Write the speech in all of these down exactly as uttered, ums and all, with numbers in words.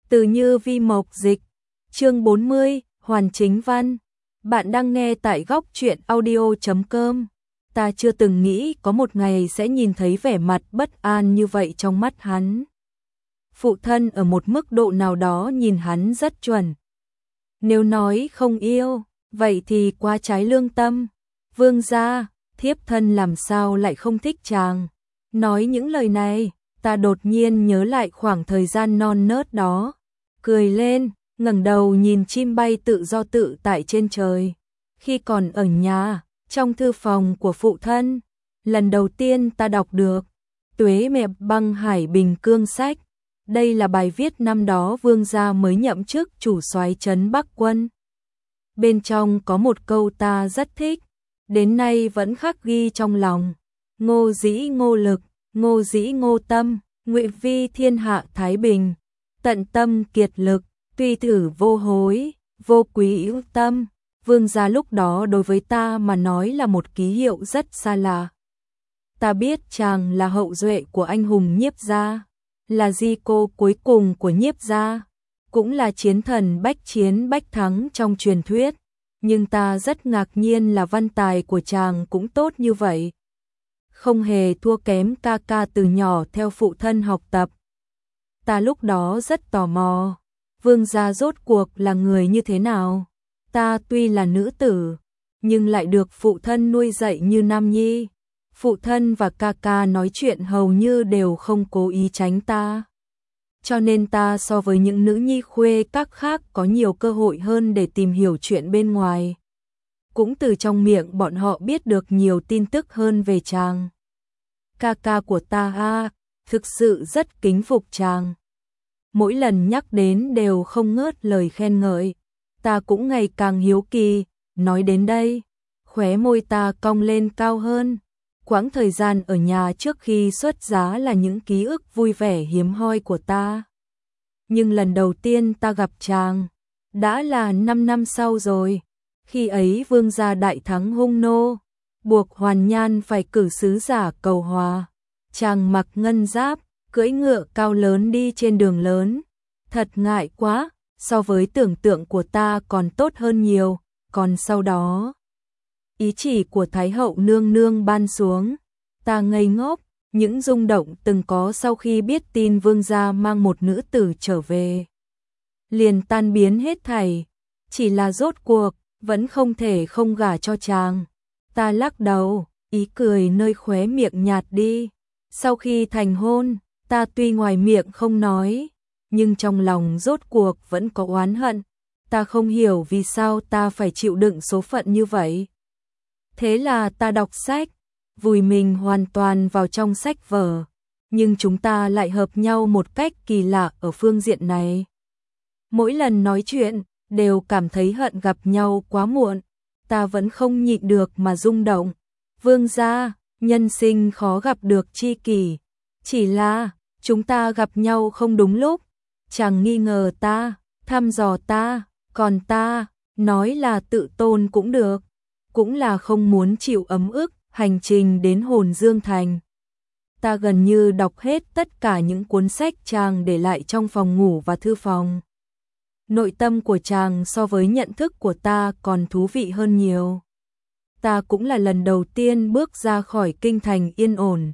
Từ Như Vi Mộc dịch, chương bốn mươi, Hoàn Chính Văn. Bạn đang nghe tại góc truyện audio chấm com. Ta chưa từng nghĩ có một ngày sẽ nhìn thấy vẻ mặt bất an như vậy trong mắt hắn. Phụ thân ở một mức độ nào đó nhìn hắn rất chuẩn. Nếu nói không yêu, vậy thì quá trái lương tâm. Vương gia, thiếp thân làm sao lại không thích chàng. Nói những lời này, ta đột nhiên nhớ lại khoảng thời gian non nớt đó. Cười lên, ngẩng đầu nhìn chim bay tự do tự tại trên trời. Khi còn ở nhà, trong thư phòng của phụ thân, lần đầu tiên ta đọc được Tuế Mẹ Băng Hải Bình Cương Sách. Đây là bài viết năm đó vương gia mới nhậm chức chủ soái trấn Bắc Quân. Bên trong có một câu ta rất thích, đến nay vẫn khắc ghi trong lòng. Ngô dĩ ngô lực, ngô dĩ ngô tâm, ngụy vi thiên hạ thái bình. Tận tâm kiệt lực, tuy thử vô hối, vô quý ưu tâm. Vương gia lúc đó đối với ta mà nói là một ký hiệu rất xa lạ. Ta biết chàng là hậu duệ của anh hùng Nhiếp gia, là di cô cuối cùng của Nhiếp gia, cũng là chiến thần bách chiến bách thắng trong truyền thuyết. Nhưng ta rất ngạc nhiên là văn tài của chàng cũng tốt như vậy. Không hề thua kém ca ca từ nhỏ theo phụ thân học tập. Ta lúc đó rất tò mò, vương gia rốt cuộc là người như thế nào. Ta tuy là nữ tử, nhưng lại được phụ thân nuôi dạy như nam nhi. Phụ thân và ca ca nói chuyện hầu như đều không cố ý tránh ta. Cho nên ta so với những nữ nhi khuê các khác có nhiều cơ hội hơn để tìm hiểu chuyện bên ngoài. Cũng từ trong miệng bọn họ biết được nhiều tin tức hơn về chàng. Ca ca của ta a, thực sự rất kính phục chàng. Mỗi lần nhắc đến đều không ngớt lời khen ngợi. Ta cũng ngày càng hiếu kỳ, nói đến đây, khóe môi ta cong lên cao hơn. Quãng thời gian ở nhà trước khi xuất giá là những ký ức vui vẻ hiếm hoi của ta. Nhưng lần đầu tiên ta gặp chàng, đã là năm năm sau rồi. Khi ấy vương gia đại thắng hung nô, buộc Hoàn Nhan phải cử sứ giả cầu hòa. Chàng mặc ngân giáp, cưỡi ngựa cao lớn đi trên đường lớn. Thật ngại quá, so với tưởng tượng của ta còn tốt hơn nhiều. Còn sau đó, ý chỉ của Thái hậu nương nương ban xuống, ta ngây ngốc. Những rung động từng có sau khi biết tin vương gia mang một nữ tử trở về, liền tan biến hết thảy. Chỉ là rốt cuộc vẫn không thể không gả cho chàng. Ta lắc đầu, ý cười nơi khóe miệng nhạt đi. Sau khi thành hôn, ta tuy ngoài miệng không nói, nhưng trong lòng rốt cuộc vẫn có oán hận. Ta không hiểu vì sao ta phải chịu đựng số phận như vậy. Thế là ta đọc sách, vùi mình hoàn toàn vào trong sách vở. Nhưng chúng ta lại hợp nhau một cách kỳ lạ ở phương diện này. Mỗi lần nói chuyện, đều cảm thấy hận gặp nhau quá muộn. Ta vẫn không nhịn được mà rung động. Vương gia, nhân sinh khó gặp được tri kỷ. Chỉ là, chúng ta gặp nhau không đúng lúc. Chàng nghi ngờ ta, thăm dò ta, còn ta, nói là tự tôn cũng được. Cũng là không muốn chịu ấm ức, hành trình đến Hồn Dương Thành. Ta gần như đọc hết tất cả những cuốn sách chàng để lại trong phòng ngủ và thư phòng. Nội tâm của chàng so với nhận thức của ta còn thú vị hơn nhiều. Ta cũng là lần đầu tiên bước ra khỏi kinh thành yên ổn,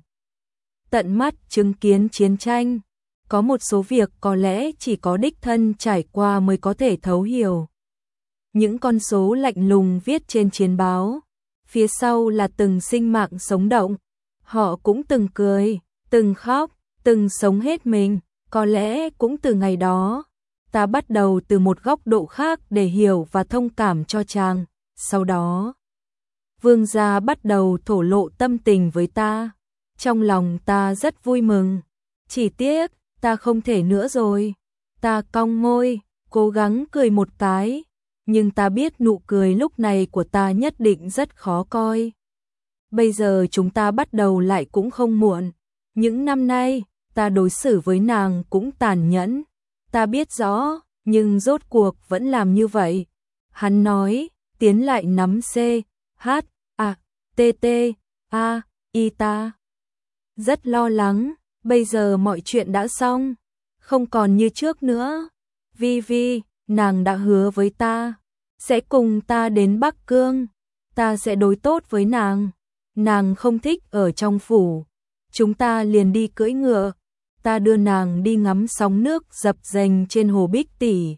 tận mắt chứng kiến chiến tranh. Có một số việc có lẽ chỉ có đích thân trải qua mới có thể thấu hiểu. Những con số lạnh lùng viết trên chiến báo, phía sau là từng sinh mạng sống động. Họ cũng từng cười, từng khóc, từng sống hết mình. Có lẽ cũng từ ngày đó, ta bắt đầu từ một góc độ khác để hiểu và thông cảm cho chàng. Sau đó, vương gia bắt đầu thổ lộ tâm tình với ta. Trong lòng ta rất vui mừng. Chỉ tiếc, ta không thể nữa rồi. Ta cong môi, cố gắng cười một cái. Nhưng ta biết nụ cười lúc này của ta nhất định rất khó coi. Bây giờ chúng ta bắt đầu lại cũng không muộn. Những năm nay, ta đối xử với nàng cũng tàn nhẫn. Ta biết rõ, nhưng rốt cuộc vẫn làm như vậy. Hắn nói, tiến lại nắm C, H, A, T, T, A, I ta. Rất lo lắng, bây giờ mọi chuyện đã xong, không còn như trước nữa. Vi Vi, nàng đã hứa với ta, sẽ cùng ta đến Bắc Cương, ta sẽ đối tốt với nàng. Nàng không thích ở trong phủ, chúng ta liền đi cưỡi ngựa, ta đưa nàng đi ngắm sóng nước dập dềnh trên hồ Bích Tỷ,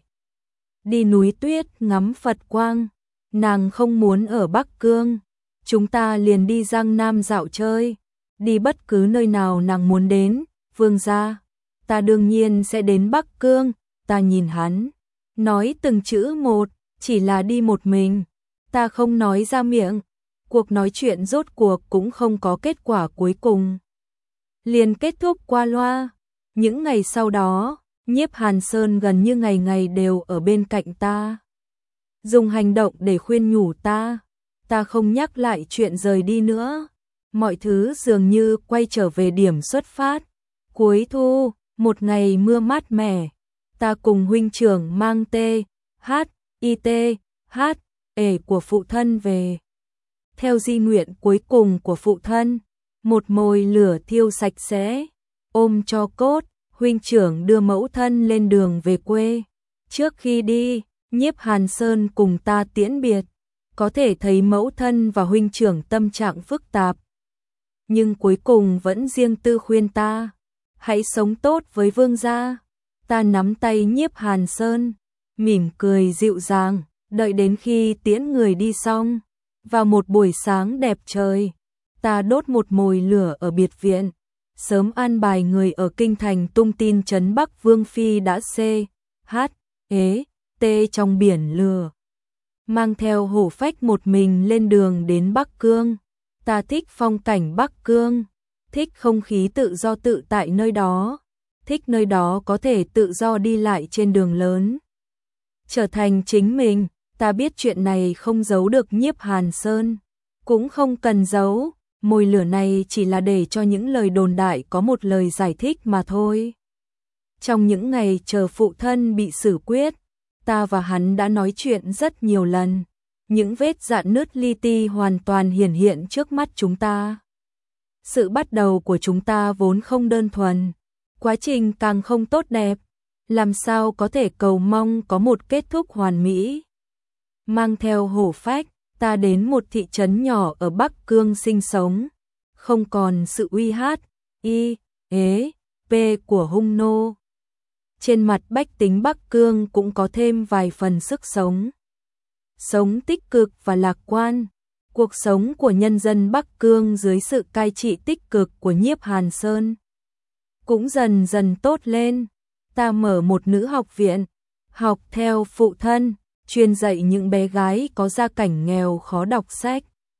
đi núi tuyết ngắm Phật quang. Nàng không muốn ở Bắc Cương, chúng ta liền đi Giang Nam dạo chơi, đi bất cứ nơi nào nàng muốn đến. Vương gia, ta đương nhiên sẽ đến Bắc Cương. Ta nhìn hắn, nói từng chữ một, chỉ là đi một mình, ta không nói ra miệng. Cuộc nói chuyện rốt cuộc cũng không có kết quả cuối cùng, liền kết thúc qua loa. Những ngày sau đó, Nhiếp Hàn Sơn gần như ngày ngày đều ở bên cạnh ta, dùng hành động để khuyên nhủ ta. Ta không nhắc lại chuyện rời đi nữa, mọi thứ dường như quay trở về điểm xuất phát. Cuối thu, một ngày mưa mát mẻ, ta cùng huynh trưởng mang tê, hát, y tê, hát, ể của phụ thân về. Theo di nguyện cuối cùng của phụ thân, một mồi lửa thiêu sạch sẽ, ôm cho cốt, huynh trưởng đưa mẫu thân lên đường về quê. Trước khi đi, Nhiếp Hàn Sơn cùng ta tiễn biệt, có thể thấy mẫu thân và huynh trưởng tâm trạng phức tạp, nhưng cuối cùng vẫn riêng tư khuyên ta, hãy sống tốt với vương gia. Ta nắm tay Nhiếp Hàn Sơn, mỉm cười dịu dàng, đợi đến khi tiễn người đi xong. Vào một buổi sáng đẹp trời, ta đốt một mồi lửa ở biệt viện, sớm an bài người ở kinh thành tung tin trấn Bắc Vương Phi đã xê, hát, ế, tê trong biển lửa. Mang theo Hổ Phách một mình lên đường đến Bắc Cương. Ta thích phong cảnh Bắc Cương, thích không khí tự do tự tại nơi đó, thích nơi đó có thể tự do đi lại trên đường lớn, trở thành chính mình. Ta biết chuyện này không giấu được Nhiếp Hàn Sơn, cũng không cần giấu, mồi lửa này chỉ là để cho những lời đồn đại có một lời giải thích mà thôi. Trong những ngày chờ phụ thân bị xử quyết, ta và hắn đã nói chuyện rất nhiều lần, những vết rạn nứt li ti hoàn toàn hiển hiện trước mắt chúng ta. Sự bắt đầu của chúng ta vốn không đơn thuần, quá trình càng không tốt đẹp, làm sao có thể cầu mong có một kết thúc hoàn mỹ. Mang theo Hổ Phách, ta đến một thị trấn nhỏ ở Bắc Cương sinh sống, không còn sự uy hát, y, ế, p của hung nô. Trên mặt bách tính Bắc Cương cũng có thêm vài phần sức sống. Sống tích cực và lạc quan, cuộc sống của nhân dân Bắc Cương dưới sự cai trị tích cực của Nhiếp Hàn Sơn cũng dần dần tốt lên. Ta mở một nữ học viện, học theo phụ thân, chuyên dạy những bé gái có gia cảnh nghèo khó đọc sách.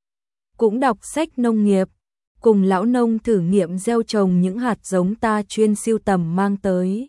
Cũng đọc sách nông nghiệp, cùng lão nông thử nghiệm gieo trồng những hạt giống ta chuyên sưu tầm mang tới.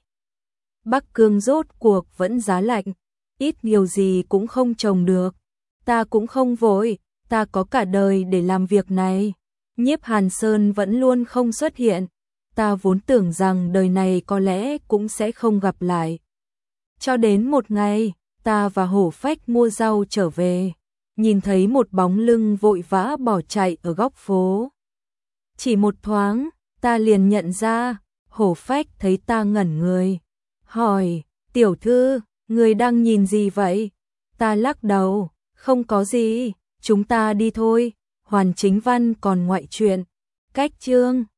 Bắc Cương rốt cuộc vẫn giá lạnh, ít nhiều gì cũng không trồng được. Ta cũng không vội, ta có cả đời để làm việc này. Nhiếp Hàn Sơn vẫn luôn không xuất hiện, ta vốn tưởng rằng đời này có lẽ cũng sẽ không gặp lại. Cho đến một ngày, ta và Hổ Phách mua rau trở về, nhìn thấy một bóng lưng vội vã bỏ chạy ở góc phố. Chỉ một thoáng, ta liền nhận ra. Hổ Phách thấy ta ngẩn người, hỏi, tiểu thư, người đang nhìn gì vậy? Ta lắc đầu, không có gì, chúng ta đi thôi. Hoàn Chính Văn còn ngoại truyện. Cách chương